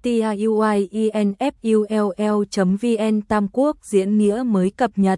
tiuinfull.vn Tam Quốc diễn nghĩa mới cập nhật.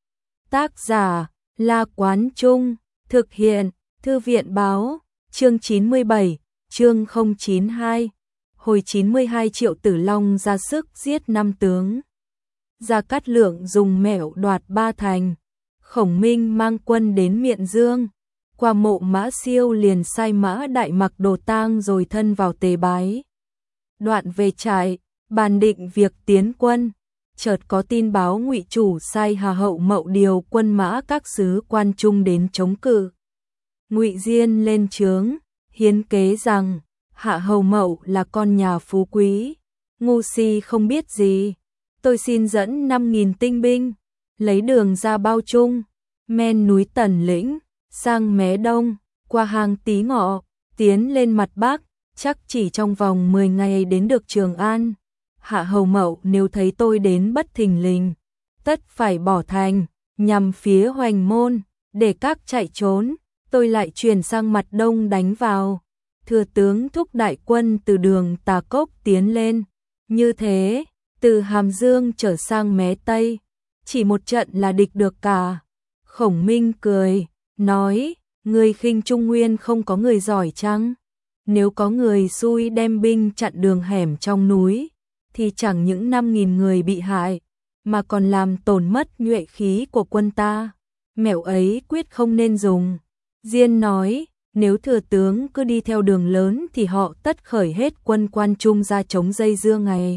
Tác giả La Quán Trung, thực hiện Thư viện Báo, chương 97, chương 092. Hồi 92 Triệu Tử Long ra sức giết 5 tướng. Gia Cát Lượng dùng mẹo đoạt 3 thành. Khổng Minh mang quân đến Miện Dương. Qua Mộ Mã Siêu liền sai Mã Đại mặc đồ tang rồi thân vào tế bái. Đoạn về trại, bàn định việc tiến quân. Chợt có tin báo Ngụy chủ sai Hà Hậu Mậu điều quân mã các sứ quan trung đến chống cự. Ngụy Diên lên trướng, hiến kế rằng Hạ Hầu Mậu là con nhà phú quý, ngu si không biết gì. Tôi xin dẫn 5.000 tinh binh, lấy đường ra Bao Trung, men núi Tần Lĩnh, sang Mé Đông, qua hang Tí Ngọ, tiến lên mặt Bắc, chắc chỉ trong vòng 10 ngày đến được Trường An. Hạ Hầu Mậu nếu thấy tôi đến bất thình lình, tất phải bỏ thành, nhằm phía Hoành Môn, để các chạy trốn, tôi lại chuyển sang mặt Đông đánh vào. Thừa tướng thúc đại quân từ đường Tà Cốc tiến lên, như thế, từ Hàm Dương trở sang Mé Tây, chỉ một trận là địch được cả. Khổng Minh cười, nói, người khinh Trung Nguyên không có người giỏi chăng? Nếu có người xui đem binh chặn đường hẻm trong núi, thì chẳng những 5.000 người bị hại, mà còn làm tổn mất nhuệ khí của quân ta. Mẹo ấy quyết không nên dùng. Diên nói, nếu thừa tướng cứ đi theo đường lớn thì họ tất khởi hết quân quan trung ra chống dây dưa ngày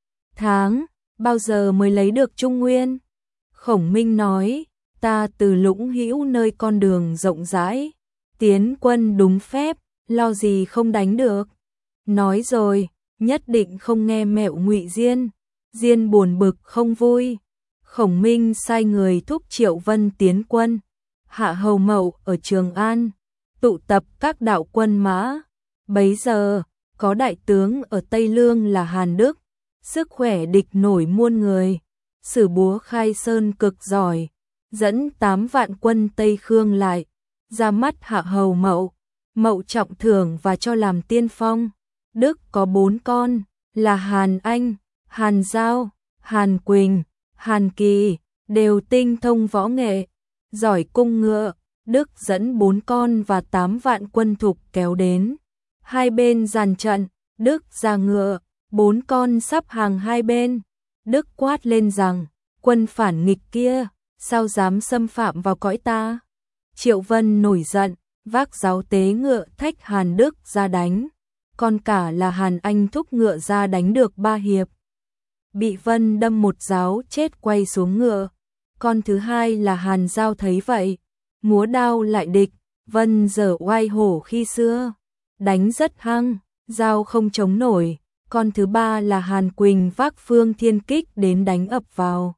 tháng, bao giờ mới lấy được Trung Nguyên? Khổng Minh nói, ta từ Lũng Hữu nơi con đường rộng rãi, tiến quân đúng phép, lo gì không đánh được. Nói rồi, nhất định không nghe mẹo Ngụy Diên. Diên buồn bực không vui. Khổng Minh sai người thúc Triệu Vân tiến quân. Hạ Hầu Mậu ở Trường An, tụ tập các đạo quân mã. Bấy giờ, có đại tướng ở Tây Lương là Hàn Đức, sức khỏe địch nổi muôn người, sử búa khai sơn cực giỏi, dẫn 8 vạn quân Tây Khương lại, ra mắt Hạ Hầu Mậu. Mậu trọng thưởng và cho làm tiên phong. Đức có 4 con, là Hàn Anh, Hàn Giao, Hàn Quỳnh, Hàn Kỳ, đều tinh thông võ nghệ, giỏi cung ngựa. Đức dẫn 4 con và 8 vạn quân thục kéo đến. Hai bên dàn trận, Đức ra ngựa, 4 con sắp hàng hai bên. Đức quát lên rằng, quân phản nghịch kia, sao dám xâm phạm vào cõi ta? Triệu Vân nổi giận, vác giáo tế ngựa thách Hàn Đức ra đánh. Con cả là Hàn Anh thúc ngựa ra đánh được 3 hiệp. Bị Vân đâm một giáo chết quay xuống ngựa. Con thứ hai là Hàn Giao thấy vậy, múa đao lại địch. Vân giở oai hổ khi xưa, đánh rất hăng, Giao không chống nổi. Con thứ ba là Hàn Quỳnh vác Phương Thiên Kích đến đánh ập vào.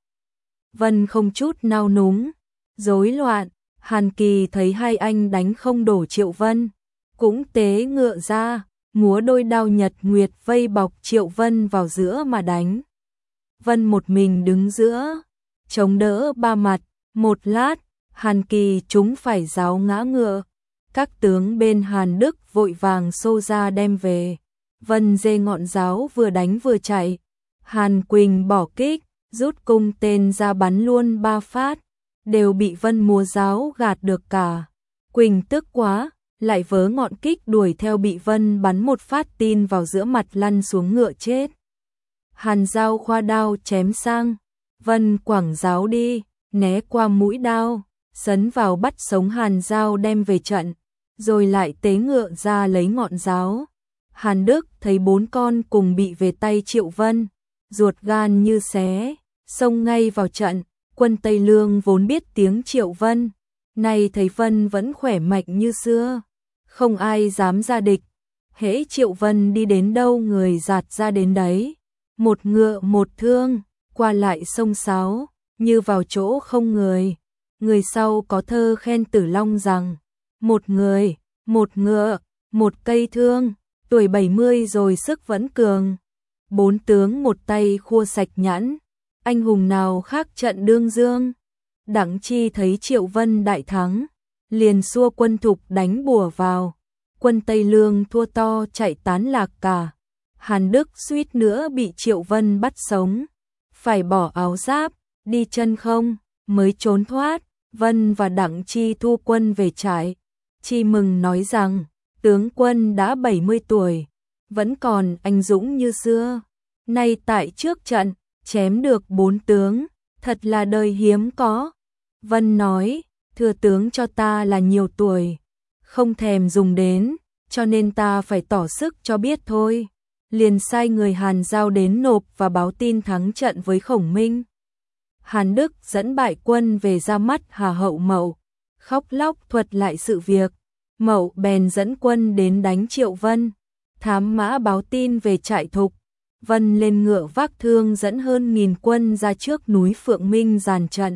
Vân không chút nao núng, rối loạn. Hàn Kỳ thấy hai anh đánh không đổ Triệu Vân, cũng tế ngựa ra, múa đôi đao nhật nguyệt vây bọc Triệu Vân vào giữa mà đánh. Vân một mình đứng giữa, chống đỡ 3 mặt. Một lát, Hàn Kỳ chúng phải giáo ngã ngựa. Các tướng bên Hàn Đức vội vàng xô ra đem về. Vân giê ngọn giáo vừa đánh vừa chạy. Hàn Quỳnh bỏ kích, rút cung tên ra bắn luôn 3 phát, đều bị Vân múa giáo gạt được cả. Quỳnh tức quá, lại vớ ngọn kích đuổi theo, bị Vân bắn một phát tin vào giữa mặt lăn xuống ngựa chết. Hàn Giao khoa đao chém sang, Vân quẳng giáo đi, né qua mũi đao, sấn vào bắt sống Hàn Giao đem về trận, rồi lại tế ngựa ra lấy ngọn giáo. Hàn Đức thấy 4 con cùng bị về tay Triệu Vân, ruột gan như xé, xông ngay vào trận. Quân Tây Lương vốn biết tiếng Triệu Vân, nay thấy Vân vẫn khỏe mạnh như xưa, không ai dám ra địch. Hễ Triệu Vân đi đến đâu người dạt ra đến đấy, một ngựa một thương, qua lại xông xáo, như vào chỗ không người. Người sau có thơ khen Tử Long rằng, một người, một ngựa, một cây thương, tuổi 70 rồi sức vẫn cường. 4 tướng một tay khua sạch nhãn, anh hùng nào khác trận đương dương. Đặng Chi thấy Triệu Vân đại thắng, liền xua quân thục đánh bùa vào. Quân Tây Lương thua to chạy tán lạc cả. Hàn Đức suýt nữa bị Triệu Vân bắt sống, phải bỏ áo giáp, đi chân không, mới trốn thoát. Vân và Đặng Chi thu quân về trại. Chi mừng nói rằng, tướng quân đã 70 tuổi, vẫn còn anh dũng như xưa. Nay tại trước trận, chém được 4 tướng, thật là đời hiếm có. Vân nói, thừa tướng cho ta là nhiều tuổi, không thèm dùng đến, cho nên ta phải tỏ sức cho biết thôi. Liền sai người Hàn Giao đến nộp và báo tin thắng trận với Khổng Minh. Hàn Đức dẫn bại quân về ra mắt Hà Hậu Mậu, khóc lóc thuật lại sự việc. Mậu bèn dẫn quân đến đánh Triệu Vân. Thám mã báo tin về trại Thục. Vân lên ngựa vác thương dẫn hơn 1000 quân ra trước núi Phượng Minh dàn trận.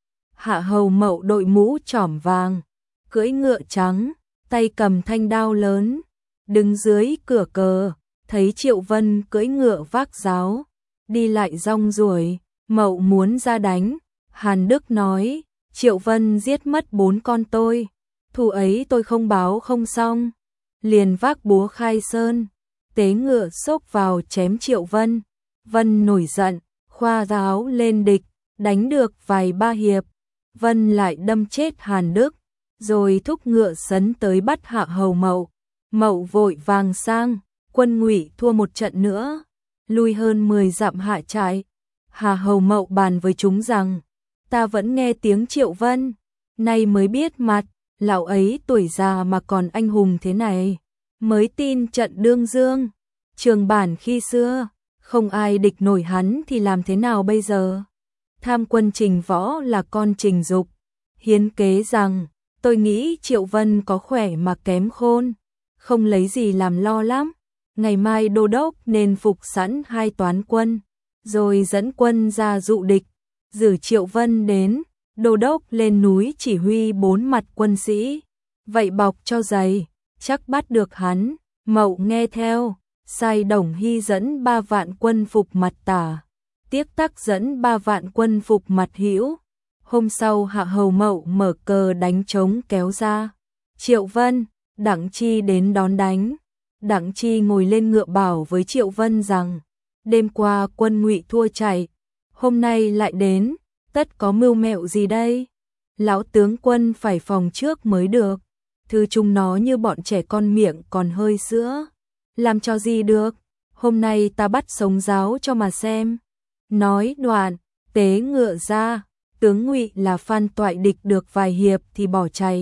Hạ Hầu Mậu đội mũ trỏm vàng, cưỡi ngựa trắng, tay cầm thanh đao lớn, đứng dưới cửa cờ, thấy Triệu Vân cưỡi ngựa vác giáo, đi lại rong ruổi. Mậu muốn ra đánh, Hàn Đức nói, Triệu Vân giết mất 4 con tôi, thù ấy tôi không báo không xong. Liền vác búa khai sơn, tế ngựa xốc vào chém Triệu Vân. Vân nổi giận, khoa giáo lên địch, đánh được vài ba hiệp. Vân lại đâm chết Hàn Đức, rồi thúc ngựa sấn tới bắt Hạ Hầu Mậu. Mậu vội vàng sang, quân Ngụy thua một trận nữa, lui hơn 10 dặm hạ trại. Hà Hầu Mậu bàn với chúng rằng, ta vẫn nghe tiếng Triệu Vân, nay mới biết mặt, lão ấy tuổi già mà còn anh hùng thế này. Mới tin trận Đương Dương, Trường Bản khi xưa, không ai địch nổi hắn thì làm thế nào bây giờ? Tham quân Trình Võ là con Trình Dục, hiến kế rằng, tôi nghĩ Triệu Vân có khỏe mà kém khôn, không lấy gì làm lo lắm. Ngày mai đô đốc nên phục sẵn 2 toán quân, rồi dẫn quân ra dụ địch. Giữ Triệu Vân đến, đô đốc lên núi chỉ huy 4 mặt quân sĩ, vậy bọc cho dày, chắc bắt được hắn. Mậu nghe theo, sai Đồng Hy dẫn 3 vạn quân phục mặt tả, Tiếc Tắc dẫn 3 vạn quân phục mặt hữu. Hôm sau Hạ Hầu Mậu mở cờ đánh trống kéo ra. Triệu Vân, Đặng Chi đến đón đánh. Đặng Chi ngồi lên ngựa bảo với Triệu Vân rằng, đêm qua quân Ngụy thua chạy, hôm nay lại đến, tất có mưu mẹo gì đây? Lão tướng quân phải phòng trước mới được, thứ chúng nó như bọn trẻ con miệng còn hơi sữa, làm cho gì được, hôm nay ta bắt sống giáo cho mà xem. Nói đoạn, tế ngựa ra, tướng Ngụy là Phan Toại địch được vài hiệp thì bỏ chạy.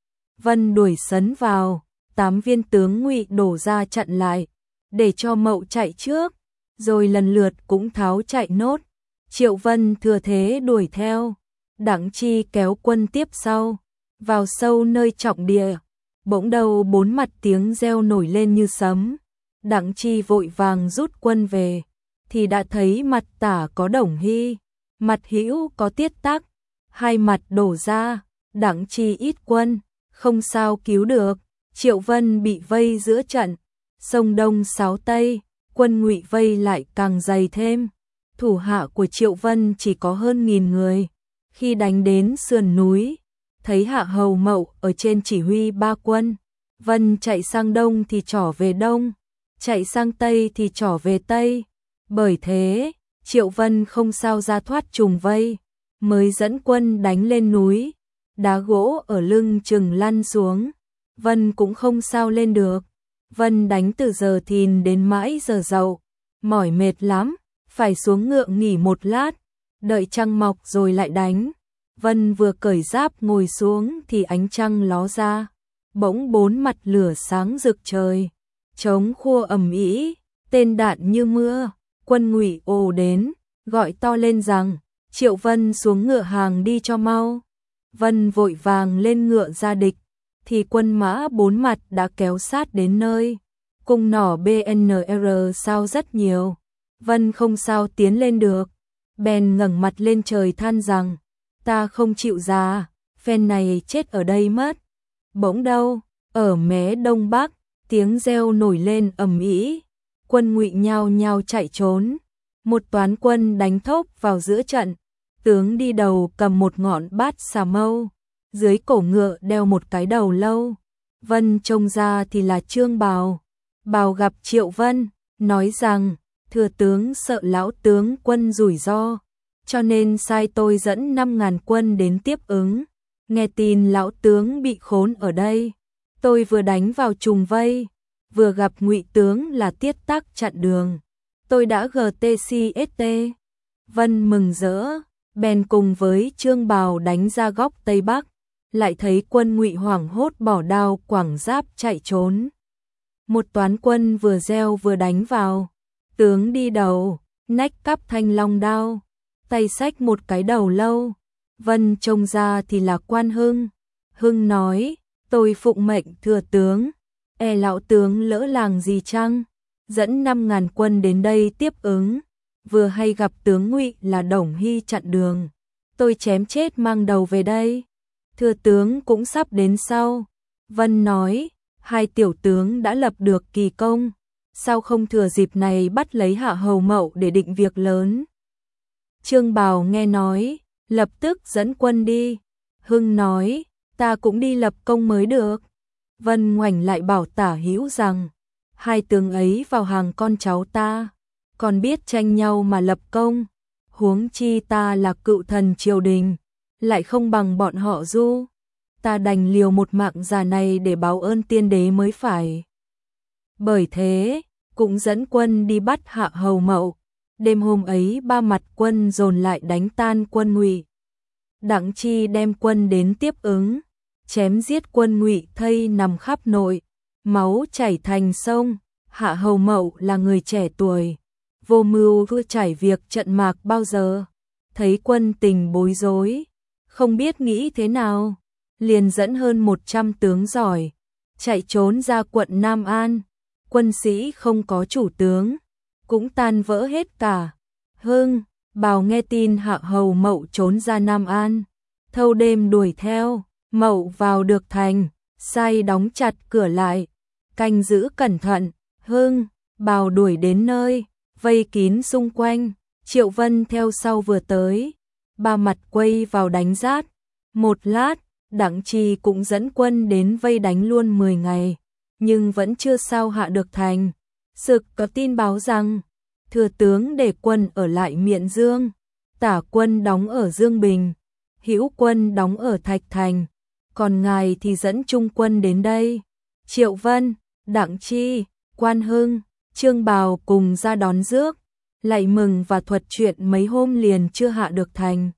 Vân đuổi sấn vào, 8 viên tướng Ngụy đổ ra chặn lại, để cho Mậu chạy trước, rồi lần lượt cũng tháo chạy nốt. Triệu Vân thừa thế đuổi theo, Đặng Chi kéo quân tiếp sau, vào sâu nơi trọng địa. Bỗng đầu 4 mặt tiếng reo nổi lên như sấm. Đặng Chi vội vàng rút quân về, thì đã thấy mặt tả có Đồng Hy, mặt hữu có Tiết Tắc, 2 mặt đổ ra. Đặng Chi ít quân, không sao cứu được. Triệu Vân bị vây giữa trận, sông Đông Sáo Tây, quân Ngụy vây lại càng dày thêm. Thủ hạ của Triệu Vân chỉ có hơn 1000 người. Khi đánh đến sườn núi, thấy Hạ Hầu Mậu ở trên chỉ huy 3 quân. Vân chạy sang đông thì trỏ về đông, chạy sang tây thì trỏ về tây. Bởi thế, Triệu Vân không sao ra thoát trùng vây, mới dẫn quân đánh lên núi. Đá gỗ ở lưng chừng lăn xuống, Vân cũng không sao lên được. Vân đánh từ giờ thìn đến mãi giờ dậu, mỏi mệt lắm, phải xuống ngựa nghỉ một lát, đợi trăng mọc rồi lại đánh. Vân vừa cởi giáp ngồi xuống thì ánh trăng ló ra, bỗng 4 mặt lửa sáng rực trời, trống khua ầm ĩ, tên đạn như mưa. Quân Ngụy ồ đến, gọi to lên rằng, Triệu Vân xuống ngựa hàng đi cho mau. Vân vội vàng lên ngựa ra địch, thì quân mã 4 mặt đã kéo sát đến nơi. Cung nỏ BNR sao rất nhiều, Vân không sao tiến lên được, bèn ngẩng mặt lên trời than rằng, ta không chịu ra, phen này chết ở đây mất. Bỗng đâu, ở mé đông bắc, tiếng reo nổi lên ầm ĩ, quân Ngụy nhao nhao chạy trốn. Một toán quân đánh thốc vào giữa trận, tướng đi đầu cầm một ngọn bát xà mâu, dưới cổ ngựa đeo một cái đầu lâu. Vân trông ra thì là Trương Bào. Bào gặp Triệu Vân, nói rằng thừa tướng sợ lão tướng quân rủi ro, cho nên sai tôi dẫn 5.000 quân đến tiếp ứng. Nghe tin lão tướng bị khốn ở đây, tôi vừa đánh vào trùng vây, vừa gặp Ngụy tướng là Tiết Tắc chặn đường, tôi đã GTCST. Vân mừng rỡ, bèn cùng với Trương Bào đánh ra góc Tây Bắc, lại thấy quân Ngụy hoảng hốt bỏ đao quẳng giáp chạy trốn. Một toán quân vừa gieo vừa đánh vào, tướng đi đầu, nách cắp thanh long đao, tay xách một cái đầu lâu. Vân trông ra thì là Quan Hưng. Hưng nói, tôi phụng mệnh thừa tướng, lão tướng lỡ làng gì chăng? Dẫn 5.000 quân đến đây tiếp ứng, vừa hay gặp tướng Ngụy là Đồng Hy chặn đường, tôi chém chết mang đầu về đây. Thừa tướng cũng sắp đến sau. Vân nói, hai tiểu tướng đã lập được kỳ công, sao không thừa dịp này bắt lấy Hạ Hầu Mậu để định việc lớn. Trương Bào nghe nói, lập tức dẫn quân đi. Hưng nói, ta cũng đi lập công mới được. Vân ngoảnh lại bảo Tả Hữu rằng, hai tướng ấy vào hàng con cháu ta, còn biết tranh nhau mà lập công, huống chi ta là cựu thần triều đình, lại không bằng bọn họ Du, ta đành liều một mạng già này để báo ơn tiên đế mới phải. Bởi thế, cũng dẫn quân đi bắt Hạ Hầu Mậu. Đêm hôm ấy ba mặt quân dồn lại đánh tan quân Ngụy. Đặng Chi đem quân đến tiếp ứng, chém giết quân Ngụy thây nằm khắp nội, máu chảy thành sông. Hạ Hầu Mậu là người trẻ tuổi, vô mưu thua trải việc trận mạc bao giờ, thấy quân tình bối rối, không biết nghĩ thế nào, liền dẫn hơn 100 tướng giỏi, chạy trốn ra quận Nam An. Quân sĩ không có chủ tướng, cũng tan vỡ hết cả. Hưng, Bào nghe tin Hạ Hầu Mậu trốn ra Nam An, thâu đêm đuổi theo. Mậu vào được thành, sai đóng chặt cửa lại, canh giữ cẩn thận. Hưng, Bào đuổi đến nơi, vây kín xung quanh. Triệu Vân theo sau vừa tới, ba mặt quay vào đánh giáp. Một lát, Đặng Chi cũng dẫn quân đến vây đánh luôn 10 ngày, nhưng vẫn chưa sao hạ được thành. Sực có tin báo rằng thừa tướng để quân ở lại Miện Dương, Tả quân đóng ở Dương Bình, Hữu quân đóng ở Thạch Thành, còn ngài thì dẫn trung quân đến đây. Triệu Vân, Đặng Chi, Quan Hưng, Trương Bào cùng ra đón rước, lại mừng và thuật chuyện mấy hôm liền chưa hạ được thành.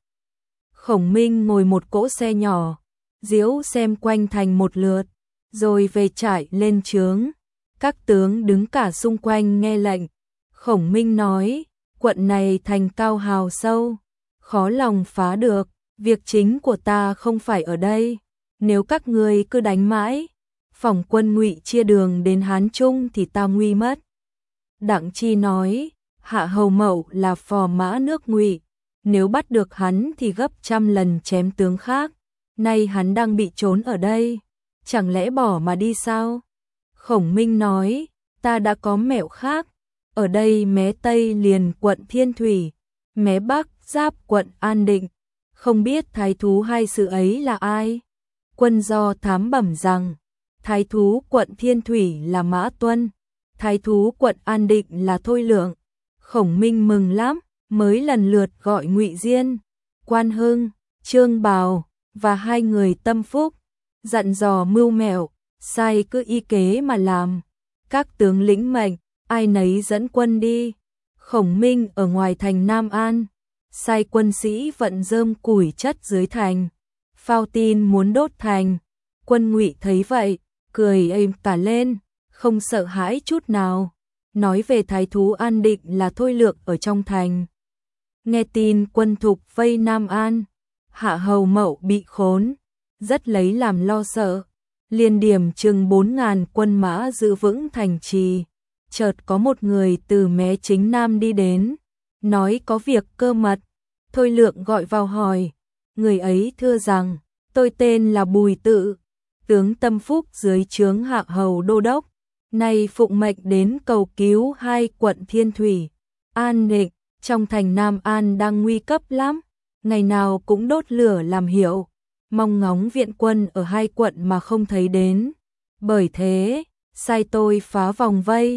Khổng Minh ngồi một cỗ xe nhỏ, diễu xem quanh thành một lượt, rồi về trại lên trướng. Các tướng đứng cả xung quanh nghe lệnh. Khổng Minh nói, quận này thành cao hào sâu, khó lòng phá được, việc chính của ta không phải ở đây, nếu các ngươi cứ đánh mãi, phỏng quân Ngụy chia đường đến Hán Trung thì ta nguy mất. Đặng Chi nói, Hạ Hầu Mậu là phò mã nước Ngụy, nếu bắt được hắn thì gấp trăm lần chém tướng khác, nay hắn đang bị trốn ở đây, chẳng lẽ bỏ mà đi sao? Khổng Minh nói, ta đã có mẹo khác, ở đây mé Tây liền quận Thiên Thủy, mé Bắc giáp quận An Định, không biết thái thú hai sự ấy là ai? Quân do thám bẩm rằng, thái thú quận Thiên Thủy là Mã Tuân, thái thú quận An Định là Thôi Lượng. Khổng Minh mừng lắm, mới lần lượt gọi Ngụy Diên, Quan Hưng, Trương Bào và hai người tâm phúc, dặn dò mưu mẹo, sai cứ y kế mà làm. Các tướng lĩnh mệnh, ai nấy dẫn quân đi. Khổng Minh ở ngoài thành Nam An, sai quân sĩ vận rơm củi chất dưới thành, phao tin muốn đốt thành. Quân Ngụy thấy vậy, cười êm cả lên, không sợ hãi chút nào, nói về thái thú An Định là Thôi Lượng ở trong thành. Nghe tin quân thục vây Nam An, Hạ Hầu Mậu bị khốn, rất lấy làm lo sợ, liền điểm chừng 4.000 quân mã giữ vững thành trì. Chợt có một người từ mé chính Nam đi đến, nói có việc cơ mật. Thôi Lượng gọi vào hỏi, người ấy thưa rằng, tôi tên là Bùi Tự, tướng tâm phúc dưới trướng Hạ Hầu Đô Đốc, nay phụng mệnh đến cầu cứu hai quận Thiên Thủy, An Định, trong thành Nam An đang nguy cấp lắm, ngày nào cũng đốt lửa làm hiệu, mong ngóng viện quân ở hai quận mà không thấy đến. Bởi thế, sai tôi phá vòng vây,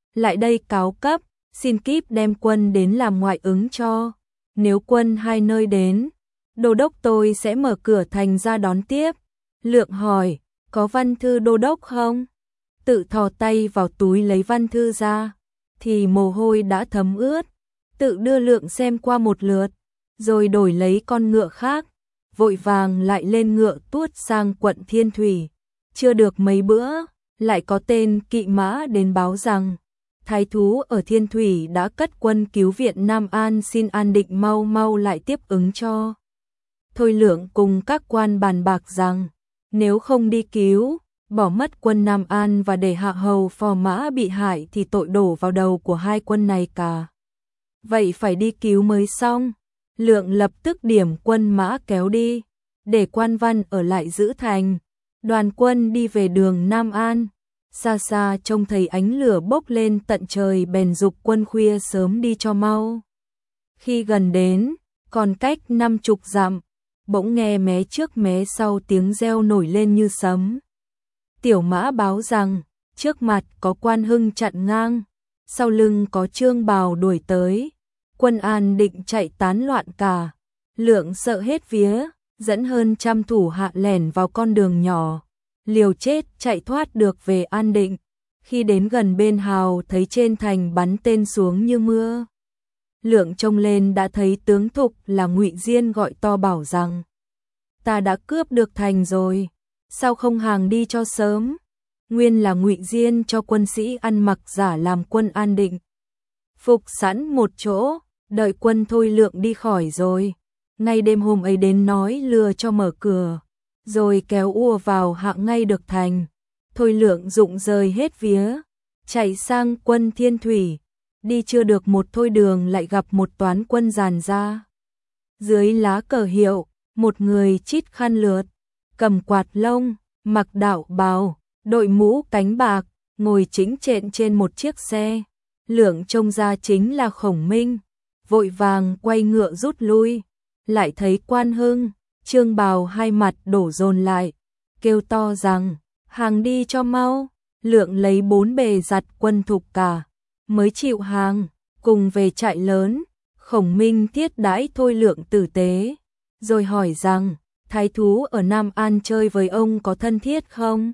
lại đây cáo cấp, xin kíp đem quân đến làm ngoại ứng cho. Nếu quân hai nơi đến, đô đốc tôi sẽ mở cửa thành ra đón tiếp. Lượng hỏi, có văn thư đô đốc không? Tự thò tay vào túi lấy văn thư ra, thì mồ hôi đã thấm ướt. Tự đưa Lượng xem qua một lượt, rồi đổi lấy con ngựa khác, vội vàng lại lên ngựa tuốt sang quận Thiên Thủy. Chưa được mấy bữa, lại có tên kỵ mã đến báo rằng thái thú ở Thiên Thủy đã cất quân cứu viện Nam An, xin An Định mau mau lại tiếp ứng cho. Thôi Lượng cùng các quan bàn bạc rằng nếu không đi cứu, bỏ mất quân Nam An và để Hạ Hầu Phò Mã bị hại thì tội đổ vào đầu của hai quân này cả. Vậy phải đi cứu mới xong. Lượng lập tức điểm quân mã kéo đi, để quan văn ở lại giữ thành. Đoàn quân đi về đường Nam An, xa xa trông thấy ánh lửa bốc lên tận trời bèn giục quân khuya sớm đi cho mau. Khi gần đến, còn cách 50 dặm, bỗng nghe mé trước mé sau tiếng reo nổi lên như sấm. Tiểu mã báo rằng, trước mặt có Quan Hưng chặn ngang, sau lưng có Trương Bào đuổi tới. Quân An Định chạy tán loạn cả. Lượng sợ hết vía, dẫn hơn 100 thủ hạ lẻn vào con đường nhỏ, liều chết chạy thoát được về An Định. Khi đến gần bên hào thấy trên thành bắn tên xuống như mưa. Lượng trông lên đã thấy tướng Thục là Ngụy Diên gọi to bảo rằng: ta đã cướp được thành rồi, sao không hàng đi cho sớm? Nguyên là Ngụy Diên cho quân sĩ ăn mặc giả làm quân An Định, phục sẵn một chỗ, đợi quân Thôi Lượng đi khỏi rồi. Ngay đêm hôm ấy đến nói lừa cho mở cửa, rồi kéo ùa vào hạ ngay được thành. Thôi Lượng rụng rời hết vía, chạy sang quân Thiên Thủy. Đi chưa được một thôi đường lại gặp một toán quân dàn ra. Dưới lá cờ hiệu, một người chít khăn lượt, cầm quạt lông, mặc đạo bào, đội mũ cánh bạc, ngồi chính trện trên một chiếc xe. Lượng trông ra chính là Khổng Minh, vội vàng quay ngựa rút lui. Lại thấy Quan Hưng, Trương Bào hai mặt đổ dồn lại, kêu to rằng: hàng đi cho mau. Lượng lấy 4 bề giặt quân Thục cả, mới chịu hàng, cùng về trại lớn. Khổng Minh thiết đãi Thôi Lượng tử tế, rồi hỏi rằng: thái thú ở Nam An chơi với ông có thân thiết không?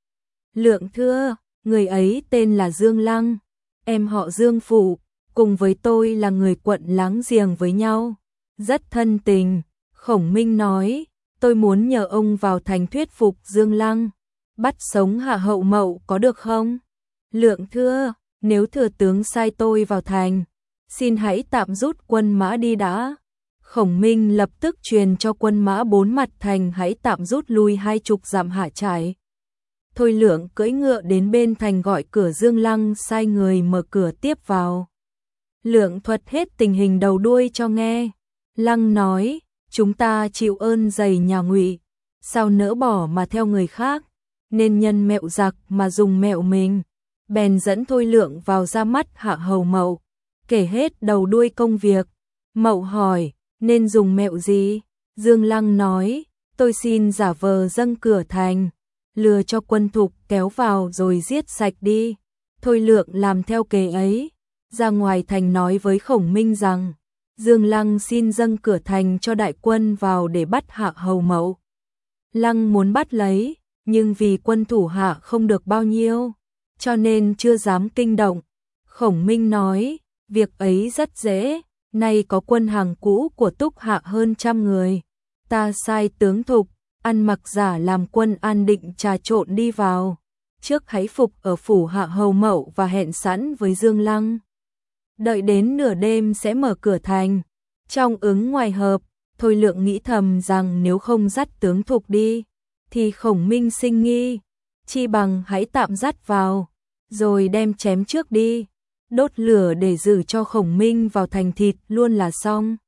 Lượng thưa: người ấy tên là Dương Lăng, em họ Dương Phụ, cùng với tôi là người quận láng giềng với nhau, rất thân tình. Khổng Minh nói: tôi muốn nhờ ông vào thành thuyết phục Dương Lăng, bắt sống Hạ Hậu Mậu có được không? Lượng thưa: nếu thừa tướng sai tôi vào thành, xin hãy tạm rút quân mã đi đã. Khổng Minh lập tức truyền cho quân mã 4 mặt thành hãy tạm rút lui 20 dặm hạ trại. Thôi Lượng cưỡi ngựa đến bên thành gọi cửa Dương Lăng sai người mở cửa tiếp vào. Lượng thuật hết tình hình đầu đuôi cho nghe. Lăng nói: chúng ta chịu ơn dày nhà Ngụy, sao nỡ bỏ mà theo người khác, nên nhân mẹo giặc mà dùng mẹo mình. Bèn dẫn Thôi Lượng vào ra mắt Hạ Hầu Mậu, kể hết đầu đuôi công việc. Mậu hỏi: nên dùng mẹo gì? Dương Lăng nói: tôi xin giả vờ dâng cửa thành, lừa cho quân Thục kéo vào rồi giết sạch đi. Thôi Lượng làm theo kế ấy, ra ngoài thành nói với Khổng Minh rằng: Dương Lăng xin dâng cửa thành cho đại quân vào để bắt Hạ Hầu Mậu. Lăng muốn bắt lấy, nhưng vì quân thủ hạ không được bao nhiêu, cho nên chưa dám kinh động. Khổng Minh nói: việc ấy rất dễ, nay có quân hàng cũ của Túc Hạ hơn 100 người, ta sai tướng Thục ăn mặc giả làm quân An Định trà trộn đi vào, trước hãy phục ở phủ Hạ Hầu Mậu và hẹn sẵn với Dương Lăng. Đợi đến nửa đêm sẽ mở cửa thành, trong ứng ngoài hợp. Thôi Lượng nghĩ thầm rằng nếu không dắt tướng Thục đi, thì Khổng Minh sinh nghi, chi bằng hãy tạm dắt vào, rồi đem chém trước đi, đốt lửa để giữ cho Khổng Minh vào thành thịt luôn là xong.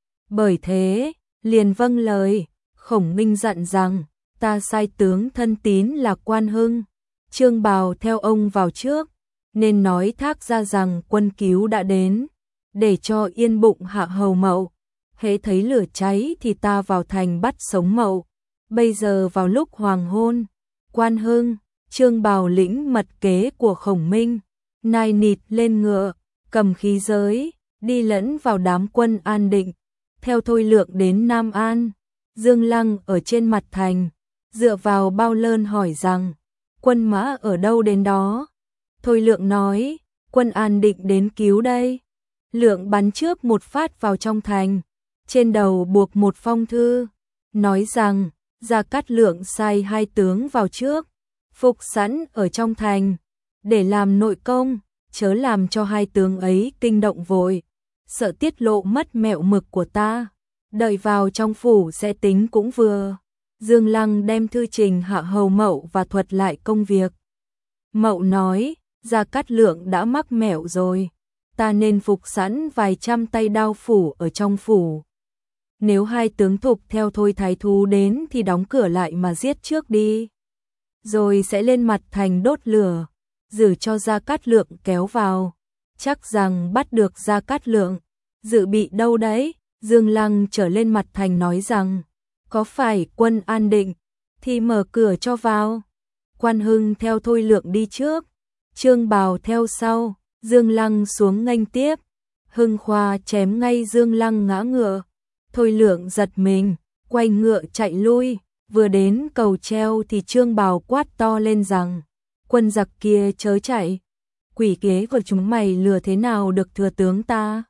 Bởi thế, liền vâng lời. Khổng Minh dặn rằng: ta sai tướng thân tín là Quan Hưng, Trương Bào theo ông vào trước, nên nói thác ra rằng quân cứu đã đến, để cho yên bụng Hạ Hầu Mậu. Hễ thấy lửa cháy thì ta vào thành bắt sống Mậu. Bây giờ vào lúc hoàng hôn, Quan Hưng, Trương Bào lĩnh mật kế của Khổng Minh, nai nịt lên ngựa, cầm khí giới, đi lẫn vào đám quân An Định, theo Thôi Lượng đến Nam An. Dương Lăng ở trên mặt thành, dựa vào bao lơn hỏi rằng, quân mã ở đâu đến đó? Thôi Lượng nói, quân An Định đến cứu đây. Lượng bắn trước một phát vào trong thành, trên đầu buộc một phong thư, nói rằng, Gia Cát Lượng sai 2 tướng vào trước, phục sẵn ở trong thành, để làm nội công, chớ làm cho 2 tướng ấy kinh động vội, sợ tiết lộ mất mẹo mực của ta, đợi vào trong phủ sẽ tính cũng vừa. Dương Lăng đem thư trình Hạ Hầu Mậu và thuật lại công việc. Mậu nói, Gia Cát Lượng đã mắc mẹo rồi, ta nên phục sẵn vài trăm tay đao phủ ở trong phủ. Nếu 2 tướng thục theo Thôi thái thú đến thì đóng cửa lại mà giết trước đi, rồi sẽ lên mặt thành đốt lửa, giữ cho Gia Cát Lượng kéo vào, chắc rằng bắt được Gia Cát Lượng. Dự bị đâu đấy? Dương Lăng trở lên mặt thành nói rằng, có phải quân An Định thì mở cửa cho vào. Quan Hưng theo Thôi Lượng đi trước, Trương Bào theo sau, Dương Lăng xuống nghênh tiếp. Hưng Khoa chém ngay Dương Lăng ngã ngựa, Thôi Lượng giật mình, quay ngựa chạy lui. Vừa đến cầu treo thì Trương Bào quát to lên rằng, quân giặc kia chớ chạy, quỷ kế của chúng mày lừa thế nào được thừa tướng ta.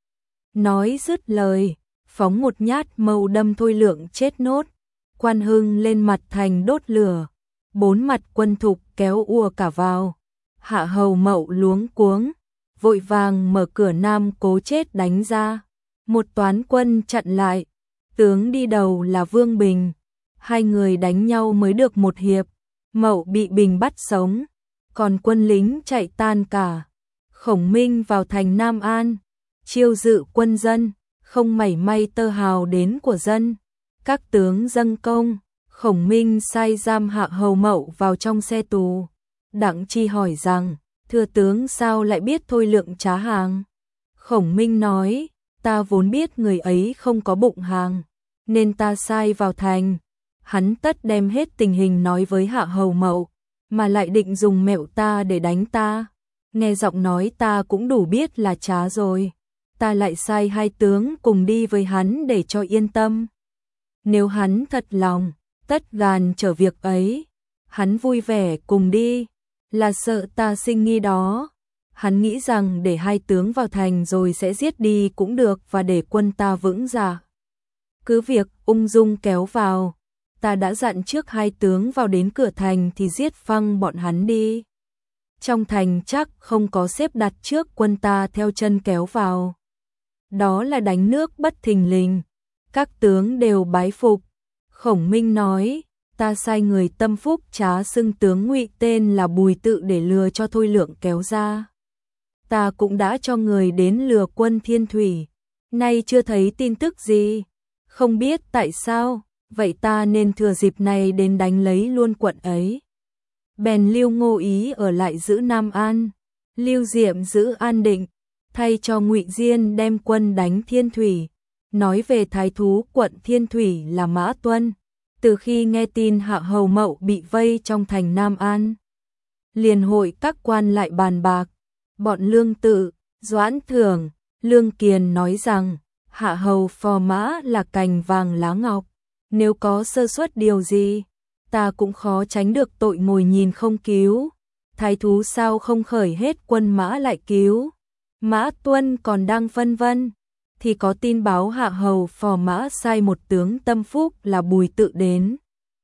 Nói dứt lời, phóng một nhát mâu đâm Thôi Lượng chết nốt. Quan Hưng lên mặt thành đốt lửa, 4 mặt quân thục kéo ùa cả vào. Hạ Hầu Mậu luống cuống, vội vàng mở cửa nam cố chết đánh ra. Một toán quân chặn lại, tướng đi đầu là Vương Bình. 2 người đánh nhau mới được một hiệp, Mậu bị Bình bắt sống, còn quân lính chạy tan cả. Khổng Minh vào thành Nam An, chiêu dự quân dân, không mảy may tơ hào đến của dân. Các tướng dâng công, Khổng Minh sai giam Hạ Hầu Mậu vào trong xe tù. Đặng Chi hỏi rằng, thưa tướng sao lại biết Thôi Lượng trá hàng? Khổng Minh nói, ta vốn biết người ấy không có bụng hàng, nên ta sai vào thành. Hắn tất đem hết tình hình nói với Hạ Hầu Mậu, mà lại định dùng mẹo ta để đánh ta. Nghe giọng nói ta cũng đủ biết là trá rồi. Ta lại sai 2 tướng cùng đi với hắn để cho yên tâm. Nếu hắn thật lòng, tất gàn trở việc ấy. Hắn vui vẻ cùng đi, là sợ ta sinh nghi đó. Hắn nghĩ rằng để 2 tướng vào thành rồi sẽ giết đi cũng được và để quân ta vững dạ. Cứ việc ung dung kéo vào. Ta đã dặn trước 2 tướng vào đến cửa thành thì giết phăng bọn hắn đi. Trong thành chắc không có xếp đặt trước quân ta theo chân kéo vào. Đó là đánh nước bất thình lình. Các tướng đều bái phục. Khổng Minh nói, ta sai người tâm phúc trá xưng tướng Ngụy tên là Bùi Tự để lừa cho Thôi Lượng kéo ra. Ta cũng đã cho người đến lừa quân Thiên Thủy, nay chưa thấy tin tức gì, không biết tại sao, vậy ta nên thừa dịp này đến đánh lấy luôn quận ấy. Bèn lưu Ngô Ý ở lại giữ Nam An, Lưu Diệm giữ An Định, thay cho Ngụy Diên đem quân đánh Thiên Thủy. Nói về thái thú quận Thiên Thủy là Mã Tuân, từ khi nghe tin Hạ Hầu Mậu bị vây trong thành Nam An, liền hội các quan lại bàn bạc. Bọn Lương Tự, Doãn Thường, Lương Kiền nói rằng, Hạ Hầu phò mã là cành vàng lá ngọc, nếu có sơ suất điều gì, ta cũng khó tránh được tội ngồi nhìn không cứu. Thái thú sao không khởi hết quân mã lại cứu? Mã Tuân còn đang phân vân, thì có tin báo Hạ Hầu phò mã sai một tướng tâm phúc là Bùi Tự đến.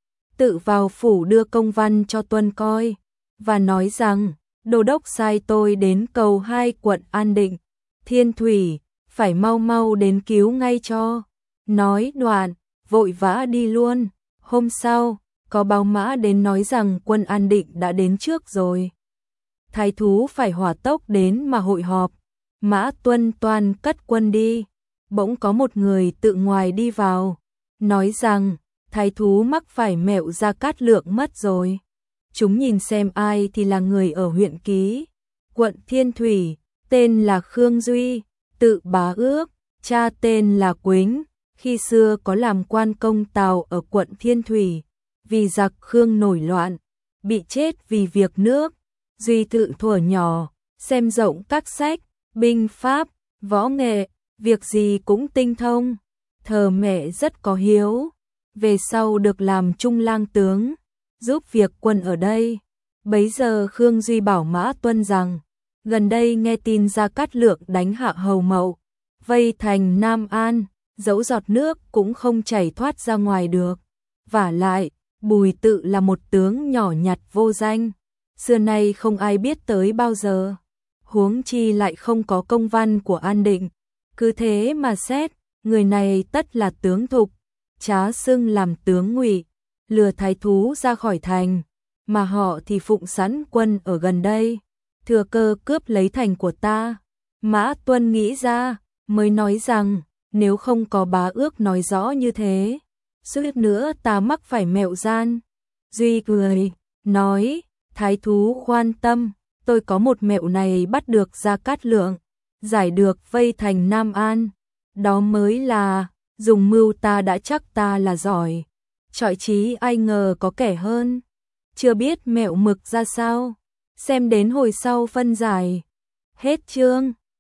Tự vào phủ đưa công văn cho Tuân coi, và nói rằng, đô đốc sai tôi đến cầu 2 quận An Định, Thiên Thủy, phải mau mau đến cứu ngay cho. Nói đoạn, vội vã đi luôn. Hôm sau, có báo mã đến nói rằng quân An Định đã đến trước rồi. Thái thú phải hỏa tốc đến mà hội họp. Mã Tuân toan cất quân đi. Bỗng có một người tự ngoài đi vào, nói rằng, thái thú mắc phải mẹo Gia Cát Lượng mất rồi. Chúng nhìn xem ai thì là người ở huyện Ký, quận Thiên Thủy, tên là Khương Duy, tự Bá Ước, cha tên là Quýnh, khi xưa có làm quan công tào ở quận Thiên Thủy, vì giặc Khương nổi loạn, bị chết vì việc nước. Duy tự thuở nhỏ, xem rộng các sách, binh pháp, võ nghệ, việc gì cũng tinh thông, thờ mẹ rất có hiếu, về sau được làm trung lang tướng, giúp việc quân ở đây. Bấy giờ Khương Duy bảo Mã Tuân rằng, gần đây nghe tin Gia Cát Lượng đánh hạ Hầu Mậu, vây thành Nam An, dẫu giọt nước cũng không chảy thoát ra ngoài được. Vả lại, Bùi Tự là một tướng nhỏ nhặt vô danh, xưa nay không ai biết tới bao giờ. Huống chi lại không có công văn của An Định. Cứ thế mà xét, người này tất là tướng thục, trá xưng làm tướng ngụy, lừa thái thú ra khỏi thành, mà họ thì phụng sẵn quân ở gần đây, thừa cơ cướp lấy thành của ta. Mã Tuân nghĩ ra, mới nói rằng, nếu không có bá ước nói rõ như thế, suýt nữa ta mắc phải mẹo gian. Duy cười, nói, thái thú khoan tâm, tôi có một mẹo này bắt được Gia Cát Lượng, giải được vây thành Nam An, đó mới là, dùng mưu ta đã chắc ta là giỏi, chọi trí ai ngờ có kẻ hơn. Chưa biết mẹo mực ra sao, xem đến hồi sau phân giải. Hết chương.